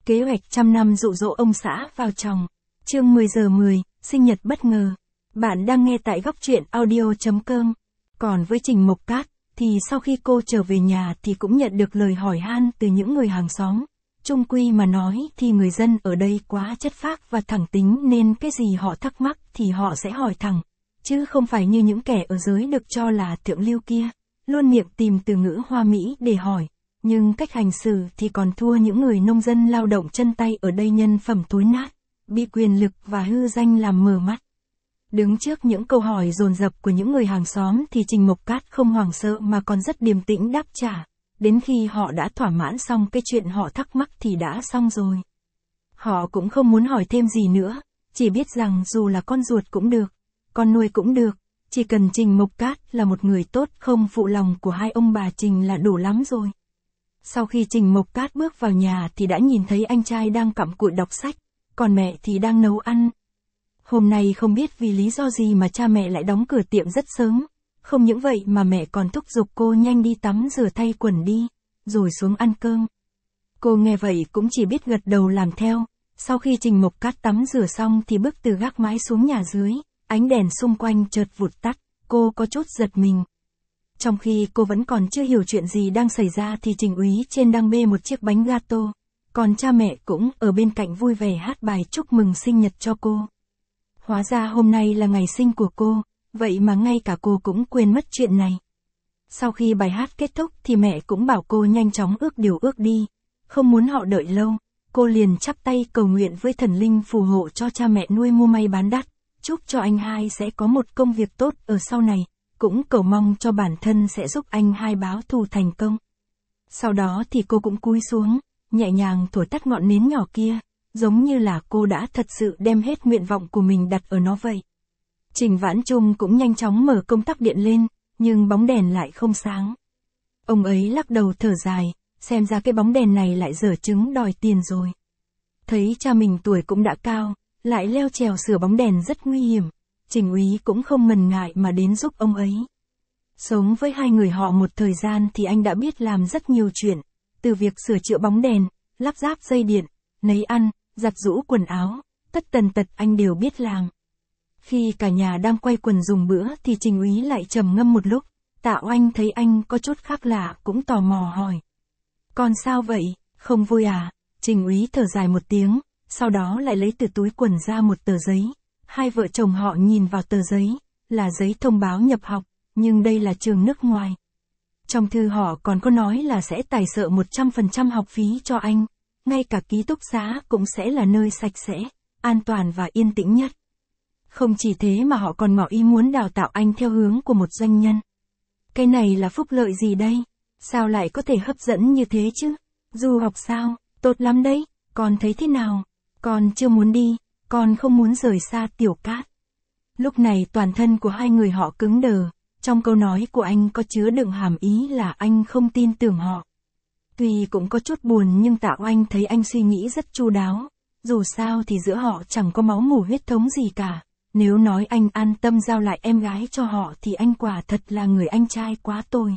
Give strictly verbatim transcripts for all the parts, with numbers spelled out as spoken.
Kế hoạch trăm năm dụ dỗ ông xã vào chồng. Chương mười giờ mười, sinh nhật bất ngờ. Bạn đang nghe tại góc truyện audio chấm com. Còn với Trình Mộc Cát, thì sau khi cô trở về nhà thì cũng nhận được lời hỏi han từ những người hàng xóm. Chung quy mà nói thì người dân ở đây quá chất phác và thẳng tính nên cái gì họ thắc mắc thì họ sẽ hỏi thẳng. Chứ không phải như những kẻ ở giới được cho là thượng lưu kia, luôn miệng tìm từ ngữ hoa mỹ để hỏi. Nhưng cách hành xử thì còn thua những người nông dân lao động chân tay ở đây, nhân phẩm thối nát, bị quyền lực và hư danh làm mờ mắt. Đứng trước những câu hỏi dồn dập của những người hàng xóm thì Trình Mộc Cát không hoảng sợ mà còn rất điềm tĩnh đáp trả. Đến khi họ đã thỏa mãn xong cái chuyện họ thắc mắc thì đã xong rồi. Họ cũng không muốn hỏi thêm gì nữa, chỉ biết rằng dù là con ruột cũng được, con nuôi cũng được, chỉ cần Trình Mộc Cát là một người tốt không phụ lòng của hai ông bà Trình là đủ lắm rồi. Sau khi Trình Mộc Cát bước vào nhà thì đã nhìn thấy anh trai đang cặm cụi đọc sách, còn mẹ thì đang nấu ăn. Hôm nay không biết vì lý do gì mà cha mẹ lại đóng cửa tiệm rất sớm. Không những vậy mà mẹ còn thúc giục cô nhanh đi tắm rửa thay quần đi, rồi xuống ăn cơm. Cô nghe vậy cũng chỉ biết gật đầu làm theo. Sau khi Trình Mộc Cát tắm rửa xong thì bước từ gác mái xuống nhà dưới, ánh đèn xung quanh chợt vụt tắt, cô có chút giật mình. Trong khi cô vẫn còn chưa hiểu chuyện gì đang xảy ra thì Trình úy trên đang bê một chiếc bánh gato, còn cha mẹ cũng ở bên cạnh vui vẻ hát bài chúc mừng sinh nhật cho cô. Hóa ra hôm nay là ngày sinh của cô, vậy mà ngay cả cô cũng quên mất chuyện này. Sau khi bài hát kết thúc thì mẹ cũng bảo cô nhanh chóng ước điều ước đi, không muốn họ đợi lâu. Cô liền chắp tay cầu nguyện với thần linh phù hộ cho cha mẹ nuôi mua may bán đắt, chúc cho anh hai sẽ có một công việc tốt ở sau này, cũng cầu mong cho bản thân sẽ giúp anh hai báo thù thành công. Sau đó thì cô cũng cúi xuống, nhẹ nhàng thổi tắt ngọn nến nhỏ kia, giống như là cô đã thật sự đem hết nguyện vọng của mình đặt ở nó vậy. Trình Vãn Trung cũng nhanh chóng mở công tắc điện lên, nhưng bóng đèn lại không sáng. Ông ấy lắc đầu thở dài, xem ra cái bóng đèn này lại dở trứng đòi tiền rồi. Thấy cha mình tuổi cũng đã cao, lại leo trèo sửa bóng đèn rất nguy hiểm, Trình úy cũng không ngần ngại mà đến giúp ông ấy. Sống với hai người họ một thời gian thì anh đã biết làm rất nhiều chuyện, từ việc sửa chữa bóng đèn, lắp ráp dây điện, nấu ăn, giặt giũ quần áo, tất tần tật anh đều biết làm. Khi cả nhà đang quây quần dùng bữa thì Trình úy lại trầm ngâm một lúc. Tạ Oanh thấy anh có chút khác lạ cũng tò mò hỏi. Con sao vậy, không vui à? Trình úy thở dài một tiếng, sau đó lại lấy từ túi quần ra một tờ giấy. Hai vợ chồng họ nhìn vào tờ giấy, là giấy thông báo nhập học, nhưng đây là trường nước ngoài. Trong thư họ còn có nói là sẽ tài trợ một trăm phần trăm học phí cho anh, ngay cả ký túc xá cũng sẽ là nơi sạch sẽ, an toàn và yên tĩnh nhất. Không chỉ thế mà họ còn ngỏ ý muốn đào tạo anh theo hướng của một doanh nhân. Cái này là phúc lợi gì đây? Sao lại có thể hấp dẫn như thế chứ? Du học sao? Tốt lắm đấy, con thấy thế nào? Con chưa muốn đi, con không muốn rời xa Tiểu Cát. Lúc này toàn thân của hai người họ cứng đờ, trong câu nói của anh có chứa đựng hàm ý là anh không tin tưởng họ. Tuy cũng có chút buồn nhưng Tạ Oanh thấy anh suy nghĩ rất chu đáo, dù sao thì giữa họ chẳng có máu mủ huyết thống gì cả. Nếu nói anh an tâm giao lại em gái cho họ thì anh quả thật là người anh trai quá tồi.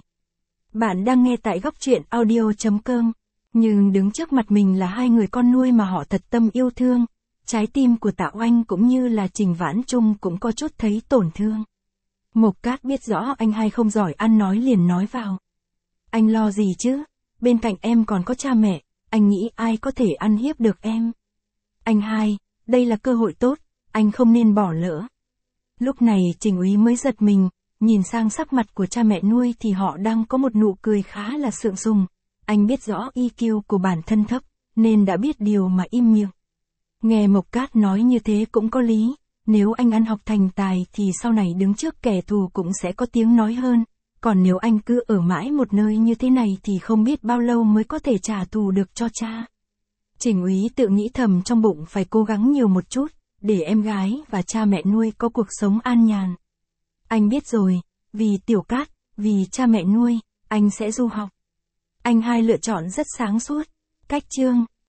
Bạn đang nghe tại góc truyện audio chấm com. Nhưng đứng trước mặt mình là hai người con nuôi mà họ thật tâm yêu thương. Trái tim của Tạ Oanh cũng như là Trình Vãn Trung cũng có chút thấy tổn thương. Mộc Cát biết rõ anh hai không giỏi ăn nói liền nói vào. Anh lo gì chứ? Bên cạnh em còn có cha mẹ, anh nghĩ ai có thể ăn hiếp được em? Anh hai, đây là cơ hội tốt, anh không nên bỏ lỡ. Lúc này Trình úy mới giật mình, nhìn sang sắc mặt của cha mẹ nuôi thì họ đang có một nụ cười khá là sượng sùng. Anh biết rõ i kiu của bản thân thấp, nên đã biết điều mà im miệng. Nghe Mộc Cát nói như thế cũng có lý, nếu anh ăn học thành tài thì sau này đứng trước kẻ thù cũng sẽ có tiếng nói hơn, còn nếu anh cứ ở mãi một nơi như thế này thì không biết bao lâu mới có thể trả thù được cho cha. Trình úy tự nghĩ thầm trong bụng phải cố gắng nhiều một chút, để em gái và cha mẹ nuôi có cuộc sống an nhàn. Anh biết rồi, vì Tiểu Cát, vì cha mẹ nuôi, anh sẽ du học. Anh hai lựa chọn rất sáng suốt. Cách chương